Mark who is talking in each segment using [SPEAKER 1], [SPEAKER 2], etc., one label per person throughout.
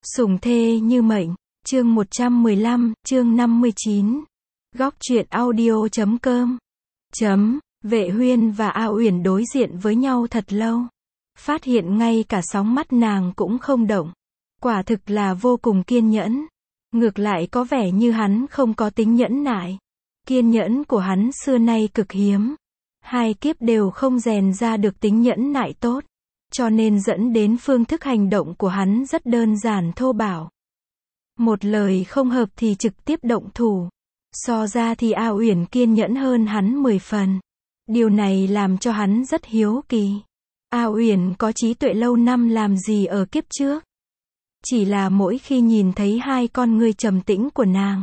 [SPEAKER 1] Sủng thê như mệnh, chương 115, chương 59. Góc truyện audio.com. Vệ Huyên và A Uyển đối diện với nhau thật lâu. Phát hiện ngay cả sóng mắt nàng cũng không động. Quả thực là vô cùng kiên nhẫn. Ngược lại có vẻ như hắn không có tính nhẫn nại. Kiên nhẫn của hắn xưa nay cực hiếm. Hai kiếp đều không rèn ra được tính nhẫn nại tốt. Cho nên dẫn đến phương thức hành động của hắn rất đơn giản thô bạo. Một lời không hợp thì trực tiếp động thủ. So ra thì A Uyển kiên nhẫn hơn hắn 10 phần. Điều này làm cho hắn rất hiếu kỳ. A Uyển có trí tuệ lâu năm làm gì ở kiếp trước? Chỉ là mỗi khi nhìn thấy hai con ngươi trầm tĩnh của nàng,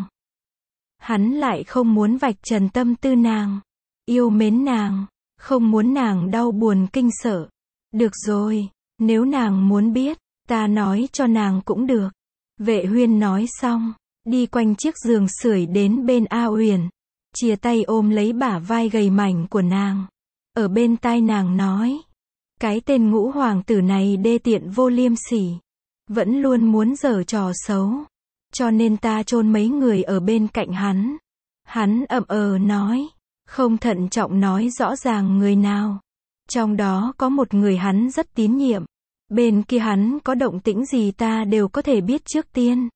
[SPEAKER 1] hắn lại không muốn vạch trần tâm tư nàng, yêu mến nàng, không muốn nàng đau buồn kinh sợ. Được rồi, nếu nàng muốn biết, ta nói cho nàng cũng được. Vệ Huyên nói xong, đi quanh chiếc giường sưởi đến bên A Uyển, chia tay ôm lấy bả vai gầy mảnh của nàng. Ở bên tai nàng nói, cái tên Ngũ hoàng tử này đê tiện vô liêm sỉ, vẫn luôn muốn giở trò xấu, cho nên ta chôn mấy người ở bên cạnh hắn. Hắn nói, không thận trọng nói rõ ràng người nào. Trong đó có một người hắn rất tín nhiệm. Bên kia hắn có động tĩnh gì ta đều có thể biết trước tiên.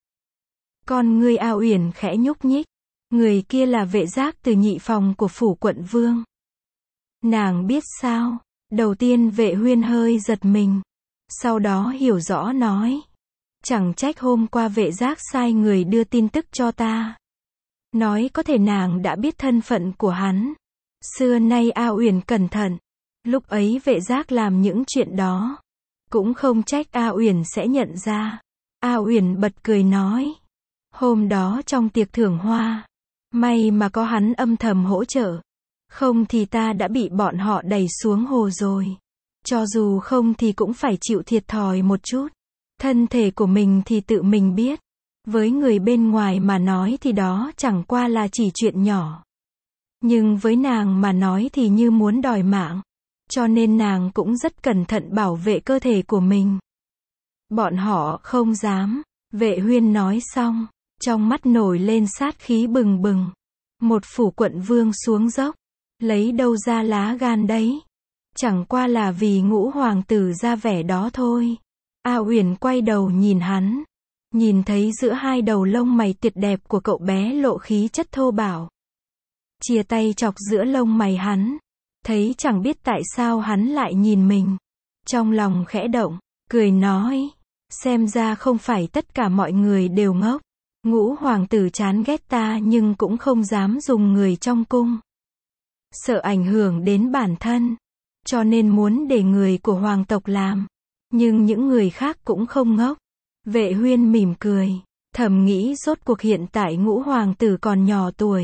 [SPEAKER 1] Con ngươi A Uyển khẽ nhúc nhích. Người kia là Vệ Giác từ nhị phòng của phủ quận vương. Nàng biết sao? Đầu tiên Vệ Huyên hơi giật mình. Sau đó hiểu rõ nói. Chẳng trách hôm qua Vệ Giác sai người đưa tin tức cho ta. Nói có thể nàng đã biết thân phận của hắn. Xưa nay A Uyển cẩn thận. Lúc ấy Vệ Giác làm những chuyện đó, cũng không trách A Uyển sẽ nhận ra. A Uyển bật cười nói, hôm đó trong tiệc thưởng hoa, may mà có hắn âm thầm hỗ trợ, không thì ta đã bị bọn họ đẩy xuống hồ rồi. Cho dù không thì cũng phải chịu thiệt thòi một chút. Thân thể của mình thì tự mình biết. Với người bên ngoài mà nói thì đó chẳng qua là chỉ chuyện nhỏ. Nhưng với nàng mà nói thì như muốn đòi mạng. Cho nên nàng cũng rất cẩn thận bảo vệ cơ thể của mình. Bọn họ không dám. Vệ Huyên nói xong, trong mắt nổi lên sát khí bừng bừng. Một phủ quận vương xuống dốc, lấy đâu ra lá gan đấy? Chẳng qua là vì Ngũ hoàng tử ra vẻ đó thôi. A Uyển quay đầu nhìn hắn, nhìn thấy giữa hai đầu lông mày tuyệt đẹp của cậu bé lộ khí chất thô bạo. Chia tay chọc giữa lông mày hắn. Thấy chẳng biết tại sao hắn lại nhìn mình. Trong lòng khẽ động, cười nói, xem ra không phải tất cả mọi người đều ngốc. Ngũ hoàng tử chán ghét ta nhưng cũng không dám dùng người trong cung. Sợ ảnh hưởng đến bản thân, cho nên muốn để người của hoàng tộc làm. Nhưng những người khác cũng không ngốc. Vệ Huyên mỉm cười, thầm nghĩ rốt cuộc hiện tại Ngũ hoàng tử còn nhỏ tuổi.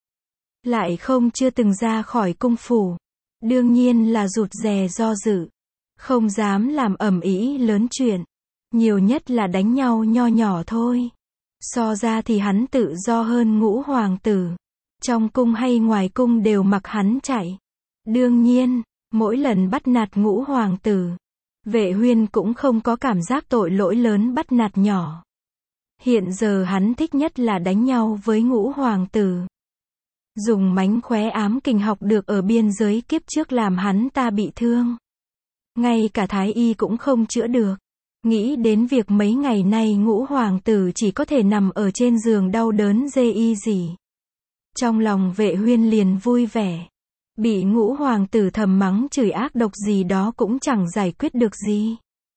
[SPEAKER 1] Lại chưa từng ra khỏi cung phủ. Đương nhiên là rụt rè do dự. Không dám làm ầm ĩ lớn chuyện. Nhiều nhất là đánh nhau nho nhỏ thôi. So ra thì hắn tự do hơn Ngũ hoàng tử. Trong cung hay ngoài cung đều mặc hắn chạy. Đương nhiên, mỗi lần bắt nạt Ngũ hoàng tử, Vệ Huyên cũng không có cảm giác tội lỗi lớn bắt nạt nhỏ. Hiện giờ hắn thích nhất là đánh nhau với Ngũ hoàng tử. Dùng mánh khóe ám kình học được ở biên giới kiếp trước làm hắn ta bị thương. Ngay cả thái y cũng không chữa được. Nghĩ đến việc mấy ngày nay Ngũ hoàng tử chỉ có thể nằm ở trên giường đau đớn dê y gì. Trong lòng Vệ Huyên liền vui vẻ. Bị Ngũ hoàng tử thầm mắng chửi ác độc gì đó cũng chẳng giải quyết được gì.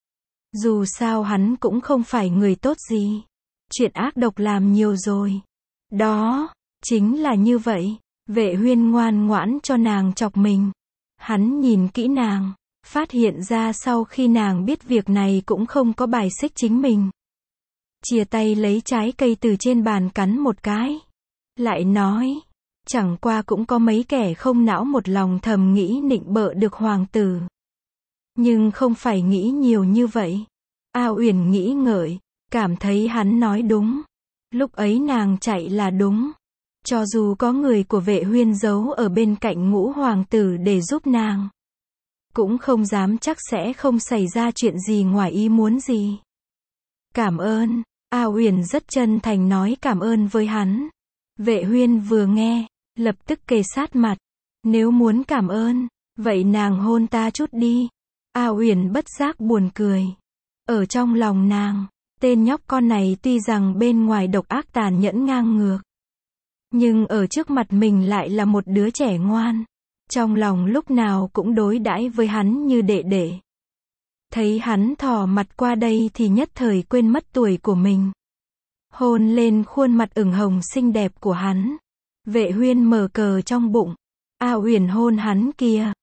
[SPEAKER 1] Dù sao hắn cũng không phải người tốt gì. Chuyện ác độc làm nhiều rồi. Đó, chính là như vậy. Vệ Huyên ngoan ngoãn cho nàng chọc mình. Hắn nhìn kỹ nàng, phát hiện ra sau khi nàng biết việc này cũng không có bài xích chính mình. Chia tay lấy trái cây từ trên bàn cắn một cái. Lại nói, chẳng qua cũng có mấy kẻ không não một lòng thầm nghĩ nịnh bợ được hoàng tử. Nhưng không phải nghĩ nhiều như vậy. A Uyển nghĩ ngợi, cảm thấy hắn nói đúng. Lúc ấy nàng chạy là đúng. Cho dù có người của Vệ Huyên giấu ở bên cạnh Ngũ hoàng tử để giúp nàng, cũng không dám chắc sẽ không xảy ra chuyện gì ngoài ý muốn gì. Cảm ơn. A Uyển rất chân thành nói cảm ơn với hắn. Vệ Huyên vừa nghe, lập tức kề sát mặt. Nếu muốn cảm ơn, vậy nàng hôn ta chút đi. A Uyển bất giác buồn cười. Ở trong lòng nàng, tên nhóc con này tuy rằng bên ngoài độc ác tàn nhẫn ngang ngược, nhưng ở trước mặt mình lại là một đứa trẻ ngoan. Trong lòng lúc nào cũng đối đãi với hắn như đệ đệ. Thấy hắn thò mặt qua đây thì nhất thời quên mất tuổi của mình. Hôn lên khuôn mặt ửng hồng xinh đẹp của hắn. Vệ Huyên mở cờ trong bụng. A Uyển hôn hắn kìa.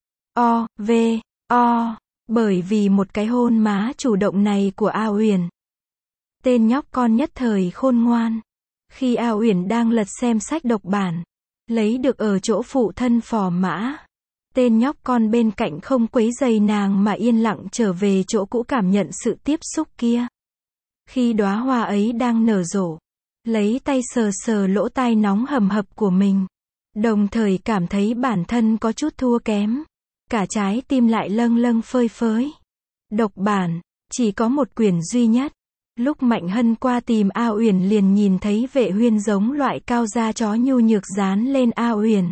[SPEAKER 1] Bởi vì một cái hôn má chủ động này của A Uyển, tên nhóc con nhất thời khôn ngoan. Khi A Uyển đang lật xem sách độc bản, lấy được ở chỗ phụ thân phò mã, tên nhóc con bên cạnh không quấy rầy nàng mà yên lặng trở về chỗ cũ cảm nhận sự tiếp xúc kia. Khi đóa hoa ấy đang nở rộ, lấy tay sờ sờ lỗ tai nóng hầm hập của mình, đồng thời cảm thấy bản thân có chút thua kém. Cả trái tim lại lâng lâng phơi phới. Độc bản, chỉ có một quyển duy nhất. Lúc Mạnh Hân qua tìm A Uyển liền nhìn thấy Vệ Huyên giống loại cao da chó nhu nhược dán lên A Uyển.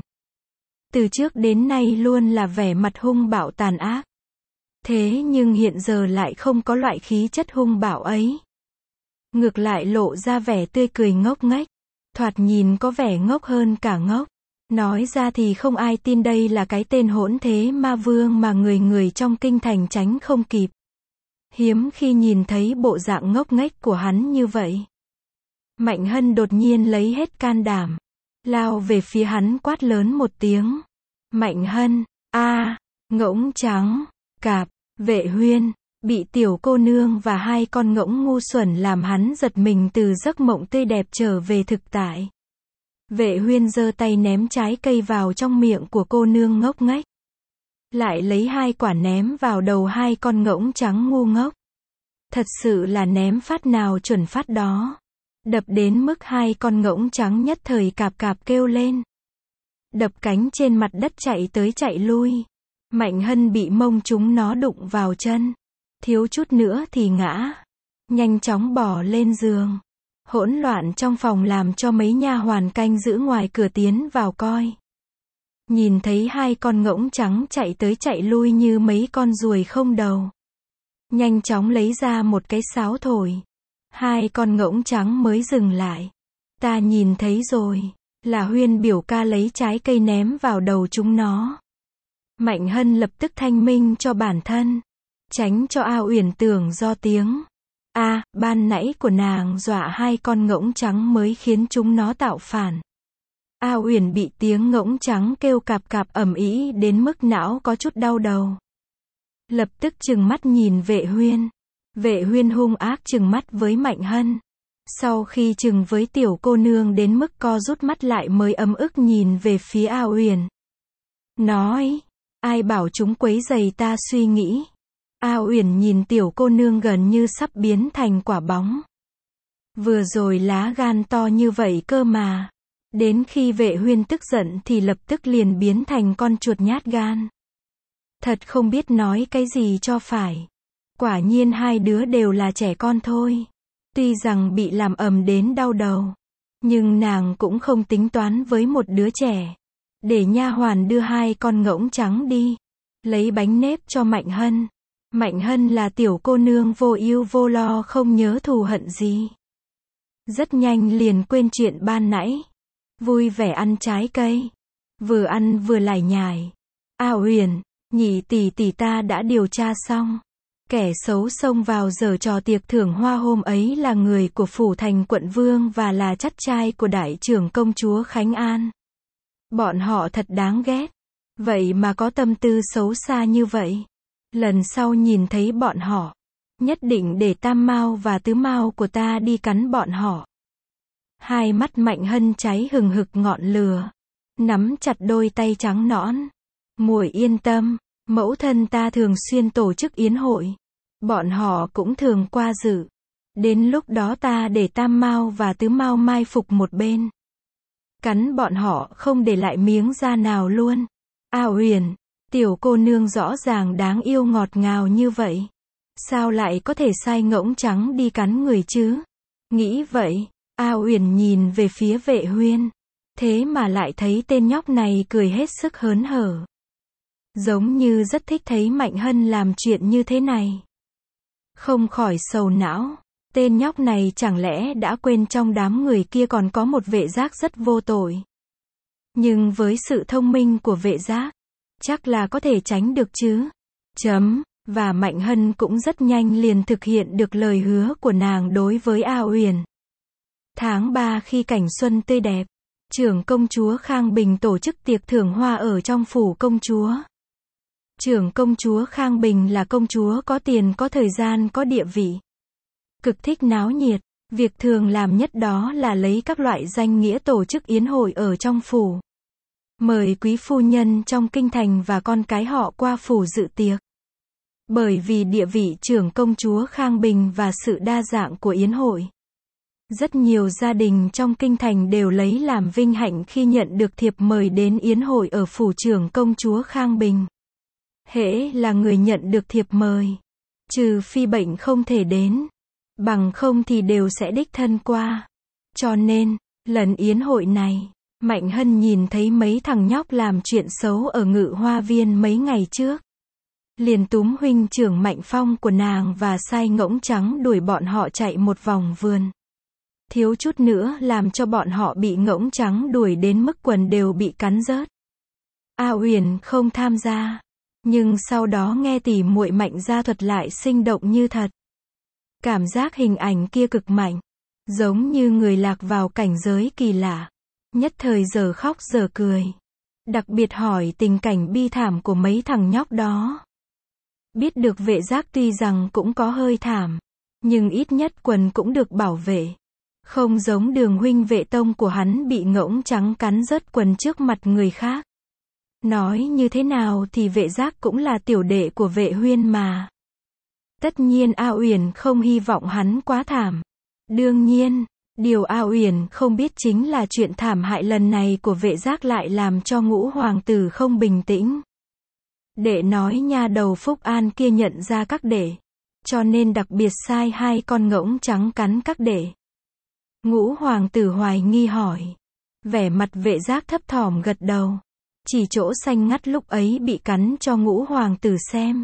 [SPEAKER 1] Từ trước đến nay luôn là vẻ mặt hung bạo tàn ác. Thế nhưng hiện giờ lại không có loại khí chất hung bạo ấy. Ngược lại lộ ra vẻ tươi cười ngốc nghếch. Thoạt nhìn có vẻ ngốc hơn cả ngốc. Nói ra thì không ai tin đây là cái tên hỗn thế ma vương mà người người trong kinh thành tránh không kịp. Hiếm khi nhìn thấy bộ dạng ngốc nghếch của hắn như vậy. Mạnh Hân đột nhiên lấy hết can đảm, lao về phía hắn quát lớn một tiếng. Mạnh Hân, ngỗng trắng, cạp, Vệ Huyên, bị tiểu cô nương và hai con ngỗng ngu xuẩn làm hắn giật mình từ giấc mộng tươi đẹp trở về thực tại. Vệ Huyên giơ tay ném trái cây vào trong miệng của cô nương ngốc nghếch. Lại lấy 2 quả ném vào đầu hai con ngỗng trắng ngu ngốc. Thật sự là ném phát nào chuẩn phát đó. Đập đến mức hai con ngỗng trắng nhất thời cạp cạp kêu lên. Đập cánh trên mặt đất chạy tới chạy lui. Mạnh Hân bị mông chúng nó đụng vào chân. Thiếu chút nữa thì ngã. Nhanh chóng bỏ lên giường. Hỗn loạn trong phòng làm cho mấy nha hoàn canh giữ ngoài cửa tiến vào coi. Nhìn thấy hai con ngỗng trắng chạy tới chạy lui như mấy con ruồi không đầu. Nhanh chóng lấy ra một cái sáo thổi. Hai con ngỗng trắng mới dừng lại. Ta nhìn thấy rồi. Là Huyên biểu ca lấy trái cây ném vào đầu chúng nó. Mạnh Hân lập tức thanh minh cho bản thân. Tránh cho A Uyển tưởng do tiếng ban nãy của nàng dọa hai con ngỗng trắng mới khiến chúng nó tạo phản. A Uyển bị tiếng ngỗng trắng kêu cạp cạp ầm ĩ đến mức não có chút đau đầu. Lập tức trừng mắt nhìn Vệ Huyên. Vệ Huyên hung ác trừng mắt với Mạnh Hân. Sau khi trừng với tiểu cô nương đến mức co rút mắt lại mới ấm ức nhìn về phía A Uyển. Nói, ai bảo chúng quấy rầy ta suy nghĩ. A Uyển nhìn tiểu cô nương gần như sắp biến thành quả bóng. Vừa rồi lá gan to như vậy cơ mà. Đến khi Vệ Huyên tức giận thì lập tức liền biến thành con chuột nhát gan. Thật không biết nói cái gì cho phải. Quả nhiên hai đứa đều là trẻ con thôi. Tuy rằng bị làm ầm đến đau đầu, nhưng nàng cũng không tính toán với một đứa trẻ. Để nha hoàn đưa hai con ngỗng trắng đi. Lấy bánh nếp cho Mạnh Hân. Mạnh Hân là tiểu cô nương vô ưu vô lo không nhớ thù hận gì. Rất nhanh liền quên chuyện ban nãy. Vui vẻ ăn trái cây. Vừa ăn vừa lải nhải. A Uyển, nhị tỷ tỷ ta đã điều tra xong. Kẻ xấu xông vào giở trò tiệc thưởng hoa hôm ấy là người của phủ thành quận vương và là chắt trai của đại trưởng công chúa Khánh An. Bọn họ thật đáng ghét. Vậy mà có tâm tư xấu xa như vậy. Lần sau nhìn thấy bọn họ, nhất định để tam mao và tứ mao của ta đi cắn bọn họ. Hai mắt Mạnh Hân cháy hừng hực ngọn lửa. Nắm chặt đôi tay trắng nõn. Muội yên tâm, mẫu thân ta thường xuyên tổ chức yến hội. Bọn họ cũng thường qua dự. Đến lúc đó ta để tam mao và tứ mao mai phục một bên. Cắn bọn họ không để lại miếng da nào luôn. A Uyển, tiểu cô nương rõ ràng đáng yêu ngọt ngào như vậy. Sao lại có thể sai ngỗng trắng đi cắn người chứ? Nghĩ vậy, A Uyển nhìn về phía Vệ Huyên. Thế mà lại thấy tên nhóc này cười hết sức hớn hở. Giống như rất thích thấy Mạnh Hân làm chuyện như thế này. Không khỏi sầu não. Tên nhóc này chẳng lẽ đã quên trong đám người kia còn có một Vệ Giác rất vô tội. Nhưng với sự thông minh của Vệ Giác, chắc là có thể tránh được chứ. Và Mạnh Hân cũng rất nhanh liền thực hiện được lời hứa của nàng đối với A Uyển. Tháng 3 khi cảnh xuân tươi đẹp, trưởng công chúa Khang Bình tổ chức tiệc thưởng hoa ở trong phủ công chúa. Trưởng công chúa Khang Bình là công chúa có tiền, có thời gian, có địa vị. Cực thích náo nhiệt, việc thường làm nhất đó là lấy các loại danh nghĩa tổ chức yến hội ở trong phủ. Mời quý phu nhân trong kinh thành và con cái họ qua phủ dự tiệc. Bởi vì địa vị trưởng công chúa Khang Bình và sự đa dạng của yến hội, rất nhiều gia đình trong kinh thành đều lấy làm vinh hạnh khi nhận được thiệp mời đến yến hội ở phủ trưởng công chúa Khang Bình. Hễ là người nhận được thiệp mời, trừ phi bệnh không thể đến, bằng không thì đều sẽ đích thân qua. Cho nên, lần yến hội này, Mạnh Hân nhìn thấy mấy thằng nhóc làm chuyện xấu ở Ngự Hoa Viên mấy ngày trước. Liền túm huynh trưởng Mạnh Phong của nàng và sai ngỗng trắng đuổi bọn họ chạy một vòng vườn. Thiếu chút nữa làm cho bọn họ bị ngỗng trắng đuổi đến mức quần đều bị cắn rớt. A Uyển không tham gia, nhưng sau đó nghe tỷ muội Mạnh gia thuật lại sinh động như thật. Cảm giác hình ảnh kia cực mạnh, giống như người lạc vào cảnh giới kỳ lạ, nhất thời giờ khóc giờ cười. Đặc biệt hỏi tình cảnh bi thảm của mấy thằng nhóc đó. Biết được Vệ Giác tuy rằng cũng có hơi thảm, nhưng ít nhất quần cũng được bảo vệ. Không giống Đường huynh Vệ tông của hắn bị ngỗng trắng cắn rớt quần trước mặt người khác. Nói như thế nào thì Vệ Giác cũng là tiểu đệ của Vệ Huyên mà. Tất nhiên A Uyển không hy vọng hắn quá thảm. Đương nhiên, điều A Uyển không biết chính là chuyện thảm hại lần này của Vệ Giác lại làm cho Ngũ hoàng tử không bình tĩnh. Đệ nói nha đầu Phúc An kia nhận ra các đệ, cho nên đặc biệt sai hai con ngỗng trắng cắn các đệ. Ngũ hoàng tử hoài nghi hỏi. Vẻ mặt Vệ Giác thấp thỏm gật đầu. Chỉ chỗ xanh ngắt lúc ấy bị cắn cho Ngũ hoàng tử xem.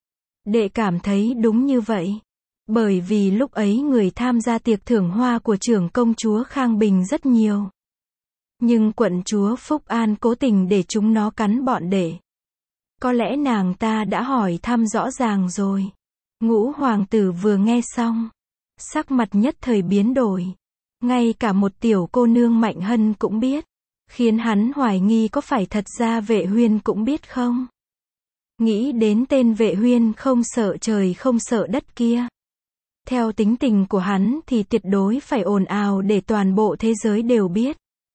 [SPEAKER 1] Đệ cảm thấy đúng như vậy. Bởi vì lúc ấy người tham gia tiệc thưởng hoa của trưởng công chúa Khang Bình rất nhiều. Nhưng quận chúa Phúc An cố tình để chúng nó cắn bọn đệ. Có lẽ nàng ta đã hỏi thăm rõ ràng rồi. Ngũ hoàng tử vừa nghe xong, sắc mặt nhất thời biến đổi. Ngay cả một tiểu cô nương Mạnh Hân cũng biết. Khiến hắn hoài nghi có phải thật ra Vệ Huyên cũng biết không? Nghĩ đến tên Vệ Huyên không sợ trời không sợ đất kia. Theo tính tình của hắn thì tuyệt đối phải ồn ào để toàn bộ thế giới đều biết.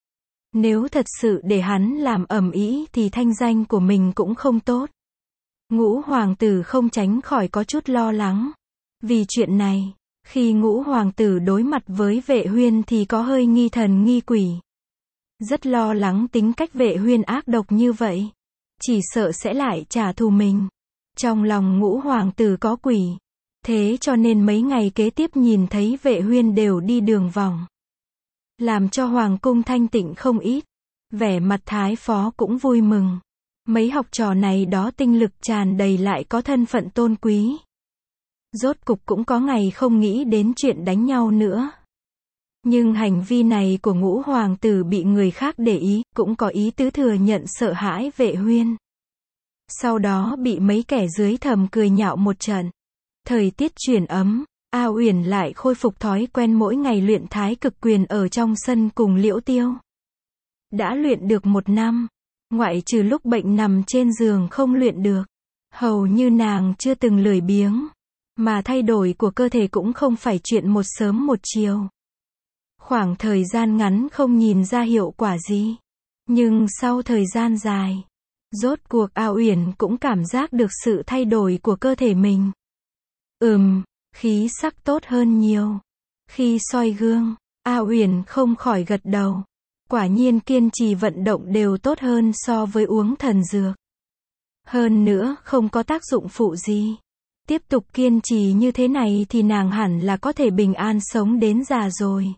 [SPEAKER 1] Nếu thật sự để hắn làm ầm ĩ thì thanh danh của mình cũng không tốt. Ngũ hoàng tử không tránh khỏi có chút lo lắng. Vì chuyện này, khi Ngũ hoàng tử đối mặt với Vệ Huyên thì có hơi nghi thần nghi quỷ. Rất lo lắng tính cách Vệ Huyên ác độc như vậy. Chỉ sợ sẽ lại trả thù mình. Trong lòng Ngũ hoàng tử có quỷ. Thế cho nên mấy ngày kế tiếp nhìn thấy Vệ Huyên đều đi đường vòng. Làm cho hoàng cung thanh tịnh không ít. Vẻ mặt thái phó cũng vui mừng. Mấy học trò này đó tinh lực tràn đầy lại có thân phận tôn quý. Rốt cục cũng có ngày không nghĩ đến chuyện đánh nhau nữa. Nhưng hành vi này của Ngũ hoàng tử bị người khác để ý, cũng có ý tứ thừa nhận sợ hãi Vệ Huyên. Sau đó bị mấy kẻ dưới thầm cười nhạo một trận. Thời tiết chuyển ấm, A Uyển lại khôi phục thói quen mỗi ngày luyện thái cực quyền ở trong sân cùng Liễu Tiêu. Đã luyện được 1 năm, ngoại trừ lúc bệnh nằm trên giường không luyện được, hầu như nàng chưa từng lười biếng. Mà thay đổi của cơ thể cũng không phải chuyện một sớm một chiều. Khoảng thời gian ngắn không nhìn ra hiệu quả gì. Nhưng sau thời gian dài, rốt cuộc A Uyển cũng cảm giác được sự thay đổi của cơ thể mình. Khí sắc tốt hơn nhiều. Khi soi gương, A Uyển không khỏi gật đầu. Quả nhiên kiên trì vận động đều tốt hơn so với uống thần dược. Hơn nữa không có tác dụng phụ gì. Tiếp tục kiên trì như thế này thì nàng hẳn là có thể bình an sống đến già rồi.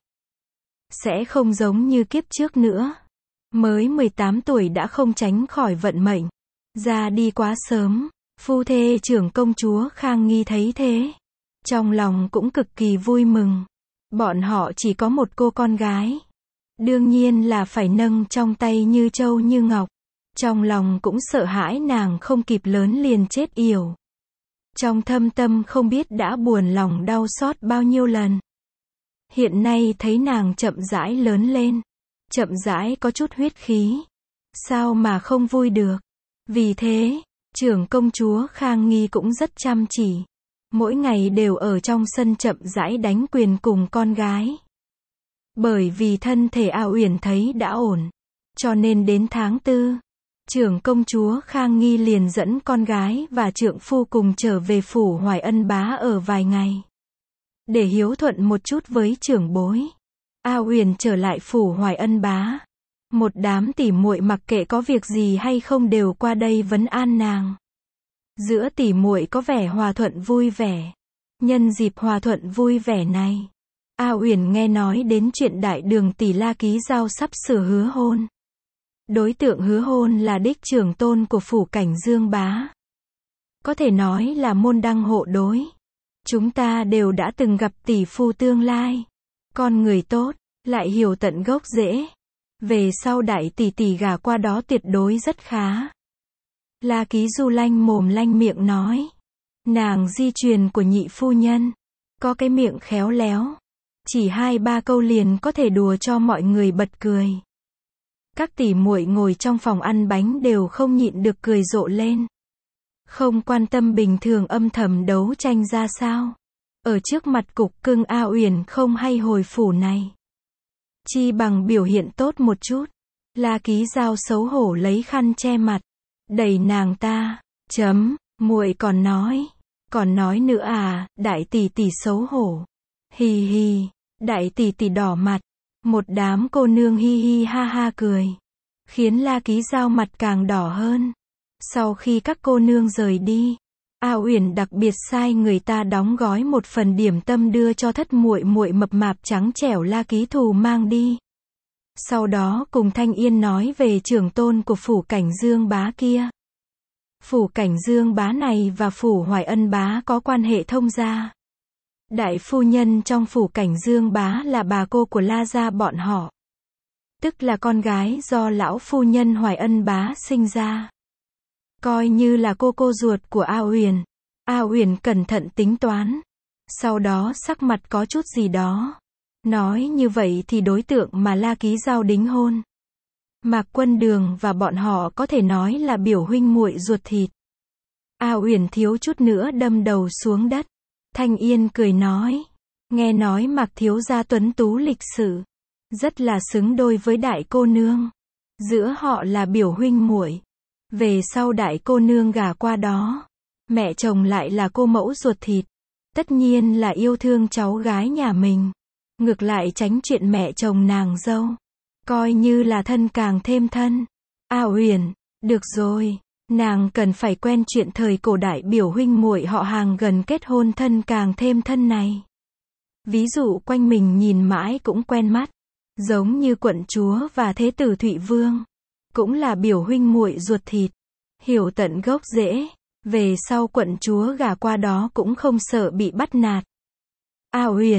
[SPEAKER 1] Sẽ không giống như kiếp trước nữa. Mới 18 tuổi đã không tránh khỏi vận mệnh. Ra đi quá sớm. Phu thê trưởng công chúa Khang Nghi thấy thế. Trong lòng cũng cực kỳ vui mừng. Bọn họ chỉ có một cô con gái. Đương nhiên là phải nâng trong tay như châu như ngọc. Trong lòng cũng sợ hãi nàng không kịp lớn liền chết yểu. Trong thâm tâm không biết đã buồn lòng đau xót bao nhiêu lần. Hiện nay thấy nàng chậm rãi lớn lên. Chậm rãi có chút huyết khí. Sao mà không vui được. Vì thế, trưởng công chúa Khang Nghi cũng rất chăm chỉ. Mỗi ngày đều ở trong sân chậm rãi đánh quyền cùng con gái. Bởi vì thân thể A Uyển thấy đã ổn. Cho nên đến tháng 4, trưởng công chúa Khang Nghi liền dẫn con gái và trượng phu cùng trở về phủ Hoài Ân Bá ở vài ngày. Để hiếu thuận một chút với trưởng bối. A Uyển trở lại phủ Hoài Ân Bá. Một đám tỉ muội mặc kệ có việc gì hay không đều qua đây vấn an nàng. Giữa tỉ muội có vẻ hòa thuận vui vẻ. Nhân dịp hòa thuận vui vẻ này, A Uyển nghe nói đến chuyện đại đường tỷ La Ký Giao sắp sửa hứa hôn. Đối tượng hứa hôn là đích trưởng tôn của phủ Cảnh Dương Bá. Có thể nói là môn đăng hộ đối. Chúng ta đều đã từng gặp tỷ phu tương lai. Con người tốt, lại hiểu tận gốc rễ. Về sau đại tỷ tỷ gả qua đó tuyệt đối rất khá. La Ký Du lanh mồm lanh miệng nói. Nàng di truyền của nhị phu nhân. Có cái miệng khéo léo. Chỉ 2-3 câu liền có thể đùa cho mọi người bật cười. Các tỷ muội ngồi trong phòng ăn bánh đều không nhịn được cười rộ lên. Không quan tâm bình thường âm thầm đấu tranh ra sao. Ở trước mặt cục cưng A Uyển không hay hồi phủ này. Chi bằng biểu hiện tốt một chút. La Ký Giao xấu hổ lấy khăn che mặt. Đẩy nàng ta. Muội còn nói nữa à, đại tỷ tỷ xấu hổ. Hì hì, đại tỷ tỷ đỏ mặt. Một đám cô nương hi hi ha ha cười. Khiến La Ký Giao mặt càng đỏ hơn. Sau khi các cô nương rời đi, A Uyển đặc biệt sai người ta đóng gói một phần điểm tâm đưa cho thất muội muội mập mạp trắng trẻo La Ký Thù mang đi. Sau đó cùng Thanh Yên nói về trưởng tôn của phủ Cảnh Dương Bá kia. Phủ Cảnh Dương Bá này và phủ Hoài Ân Bá có quan hệ thông gia. Đại phu nhân trong phủ Cảnh Dương Bá là bà cô của La gia bọn họ. Tức là con gái do lão phu nhân Hoài Ân Bá sinh ra. Coi như là cô ruột của A Uyển. A Uyển cẩn thận tính toán. Sau đó sắc mặt có chút gì đó. Nói như vậy thì đối tượng mà La Ký Giao đính hôn. Mạc Quân Đường và bọn họ có thể nói là biểu huynh muội ruột thịt. A Uyển thiếu chút nữa đâm đầu xuống đất. Thanh Yên cười nói. Nghe nói Mạc thiếu gia tuấn tú lịch sự. Rất là xứng đôi với đại cô nương. Giữa họ là biểu huynh muội. Về sau đại cô nương gả qua đó. Mẹ chồng lại là cô mẫu ruột thịt. Tất nhiên là yêu thương cháu gái nhà mình. Ngược lại tránh chuyện mẹ chồng nàng dâu. Coi như là thân càng thêm thân. A Uyển, được rồi. Nàng cần phải quen chuyện thời cổ đại biểu huynh muội họ hàng gần kết hôn thân càng thêm thân này. Ví dụ quanh mình nhìn mãi cũng quen mắt. Giống như quận chúa và thế tử Thụy Vương. Cũng là biểu huynh muội ruột thịt. Hiểu tận gốc rễ. Về sau quận chúa gả qua đó cũng không sợ bị bắt nạt. A Uyển,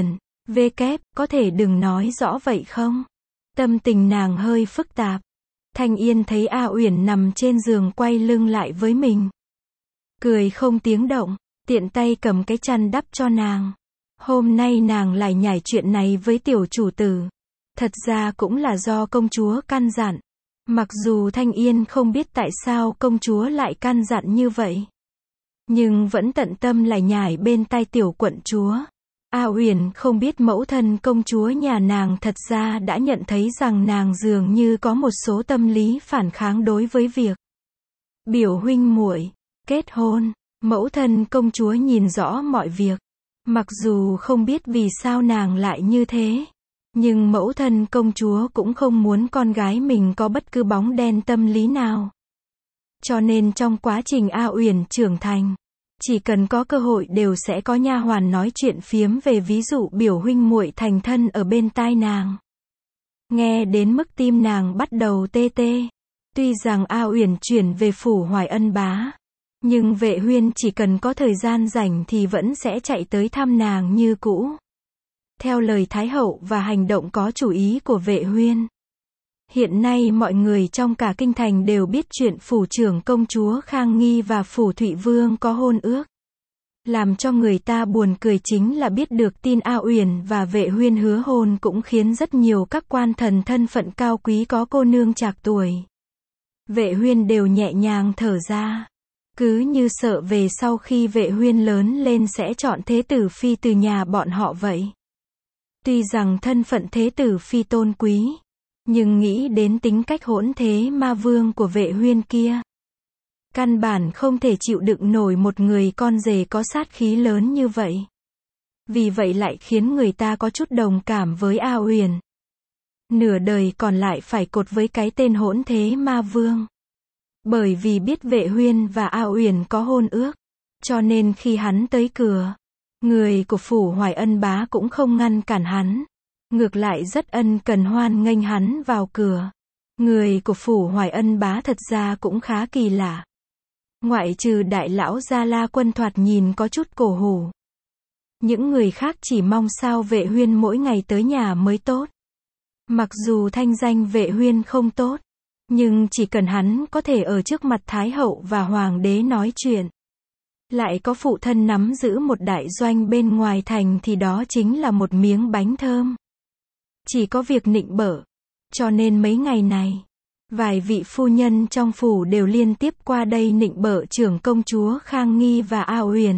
[SPEAKER 1] có thể đừng nói rõ vậy không? Tâm tình nàng hơi phức tạp. Thanh Yên thấy A Uyển nằm trên giường quay lưng lại với mình. Cười không tiếng động, tiện tay cầm cái chăn đắp cho nàng. Hôm nay nàng lại nhảy chuyện này với tiểu chủ tử. Thật ra cũng là do công chúa căn dặn. Mặc dù Thanh Yên không biết tại sao công chúa lại căn dặn như vậy. Nhưng vẫn tận tâm lại nhảy bên tai tiểu quận chúa. A Uyển không biết mẫu thân công chúa nhà nàng thật ra đã nhận thấy rằng nàng dường như có một số tâm lý phản kháng đối với việc biểu huynh muội kết hôn. Mẫu thân công chúa nhìn rõ mọi việc. Mặc dù không biết vì sao nàng lại như thế. Nhưng mẫu thân công chúa cũng không muốn con gái mình có bất cứ bóng đen tâm lý nào. Cho nên trong quá trình A Uyển trưởng thành, Chỉ cần có cơ hội đều sẽ có nha hoàn nói chuyện phiếm về ví dụ biểu huynh muội thành thân ở bên tai nàng. Nghe đến mức tim nàng bắt đầu tê tê. Tuy rằng A Uyển chuyển về phủ Hoài Ân bá, nhưng Vệ Huyên chỉ cần có thời gian rảnh thì vẫn sẽ chạy tới thăm nàng như cũ. Theo lời Thái hậu và hành động có chủ ý của Vệ Huyên, hiện nay mọi người trong cả kinh thành đều biết chuyện phủ trưởng công chúa Khang Nghi và phủ Thụy Vương có hôn ước. Làm cho người ta buồn cười chính là biết được tin A Uyển và Vệ Huyên hứa hôn cũng khiến rất nhiều các quan thần thân phận cao quý có cô nương trạc tuổi. Vệ Huyên đều nhẹ nhàng thở ra. Cứ như sợ về sau khi Vệ Huyên lớn lên sẽ chọn thế tử phi từ nhà bọn họ vậy. Tuy rằng thân phận thế tử phi tôn quý, nhưng nghĩ đến tính cách hỗn thế ma vương của Vệ Huyên kia, căn bản không thể chịu đựng nổi một người con rể có sát khí lớn như vậy. Vì vậy lại khiến người ta có chút đồng cảm với A Uyển. Nửa đời còn lại phải cột với cái tên hỗn thế ma vương. Bởi vì biết Vệ Huyên và A Uyển có hôn ước, cho nên khi hắn tới cửa, người của phủ Hoài Ân bá cũng không ngăn cản hắn. Ngược lại rất ân cần hoan nghênh hắn vào cửa. Người của phủ Hoài Ân bá thật ra cũng khá kỳ lạ. Ngoại trừ đại lão Gia La Quân thoạt nhìn có chút cổ hủ. Những người khác chỉ mong sao Vệ Huyên mỗi ngày tới nhà mới tốt. Mặc dù thanh danh Vệ Huyên không tốt, nhưng chỉ cần hắn có thể ở trước mặt Thái hậu và Hoàng đế nói chuyện, lại có phụ thân nắm giữ một đại doanh bên ngoài thành thì đó chính là một miếng bánh thơm. Chỉ có việc nịnh bợ. Cho nên mấy ngày này, vài vị phu nhân trong phủ đều liên tiếp qua đây nịnh bợ trưởng công chúa Khang Nghi và A Uyển.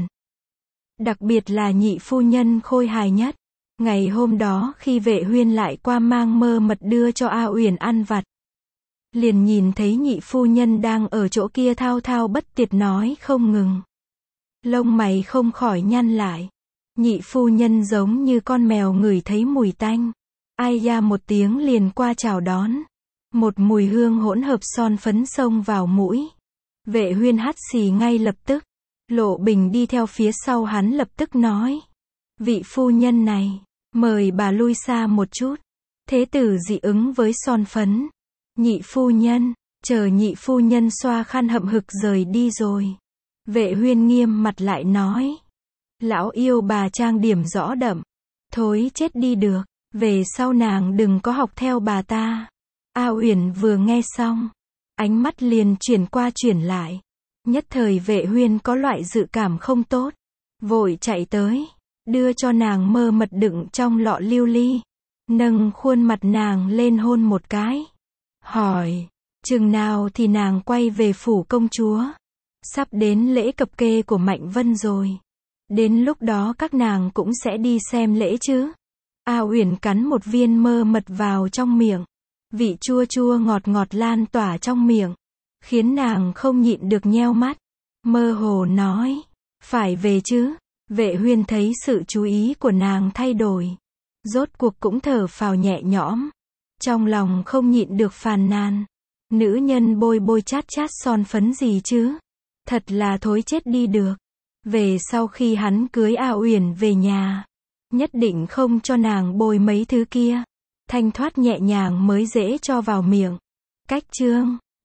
[SPEAKER 1] Đặc biệt là nhị phu nhân khôi hài nhất. Ngày hôm đó khi Vệ Huyên lại qua mang mơ mật đưa cho A Uyển ăn vặt, liền nhìn thấy nhị phu nhân đang ở chỗ kia thao thao bất tuyệt nói không ngừng. Lông mày không khỏi nhăn lại. Nhị phu nhân giống như con mèo ngửi thấy mùi tanh. Ai da một tiếng liền qua chào đón. Một mùi hương hỗn hợp son phấn xông vào mũi. Vệ Huyên hắt xì ngay lập tức. Lộ Bình đi theo phía sau hắn lập tức nói. Vị phu nhân này, mời bà lui xa một chút. Thế tử dị ứng với son phấn. Nhị phu nhân, chờ nhị phu nhân xoa khăn hậm hực rời đi rồi. Vệ Huyên nghiêm mặt lại nói. Lão yêu bà trang điểm rõ đậm. Thối chết đi được. Về sau nàng đừng có học theo bà ta. A Uyển vừa nghe xong, ánh mắt liền chuyển qua chuyển lại. Nhất thời Vệ Huyên có loại dự cảm không tốt. Vội chạy tới, đưa cho nàng mơ mật đựng trong lọ lưu ly. Nâng khuôn mặt nàng lên hôn một cái. Hỏi, chừng nào thì nàng quay về phủ công chúa? Sắp đến lễ cập kê của Mạnh Vân rồi. Đến lúc đó các nàng cũng sẽ đi xem lễ chứ. A Uyển cắn một viên mơ mật vào trong miệng. Vị chua chua ngọt ngọt lan tỏa trong miệng, khiến nàng không nhịn được nheo mắt. Mơ hồ nói, phải về chứ. Vệ Huyên thấy sự chú ý của nàng thay đổi, rốt cuộc cũng thở phào nhẹ nhõm. Trong lòng không nhịn được phàn nàn. Nữ nhân bôi bôi chát chát son phấn gì chứ? Thật là thối chết đi được. Về sau khi hắn cưới A Uyển về nhà, nhất định không cho nàng bôi mấy thứ kia. Thanh thoát nhẹ nhàng mới dễ cho vào miệng. Cách chương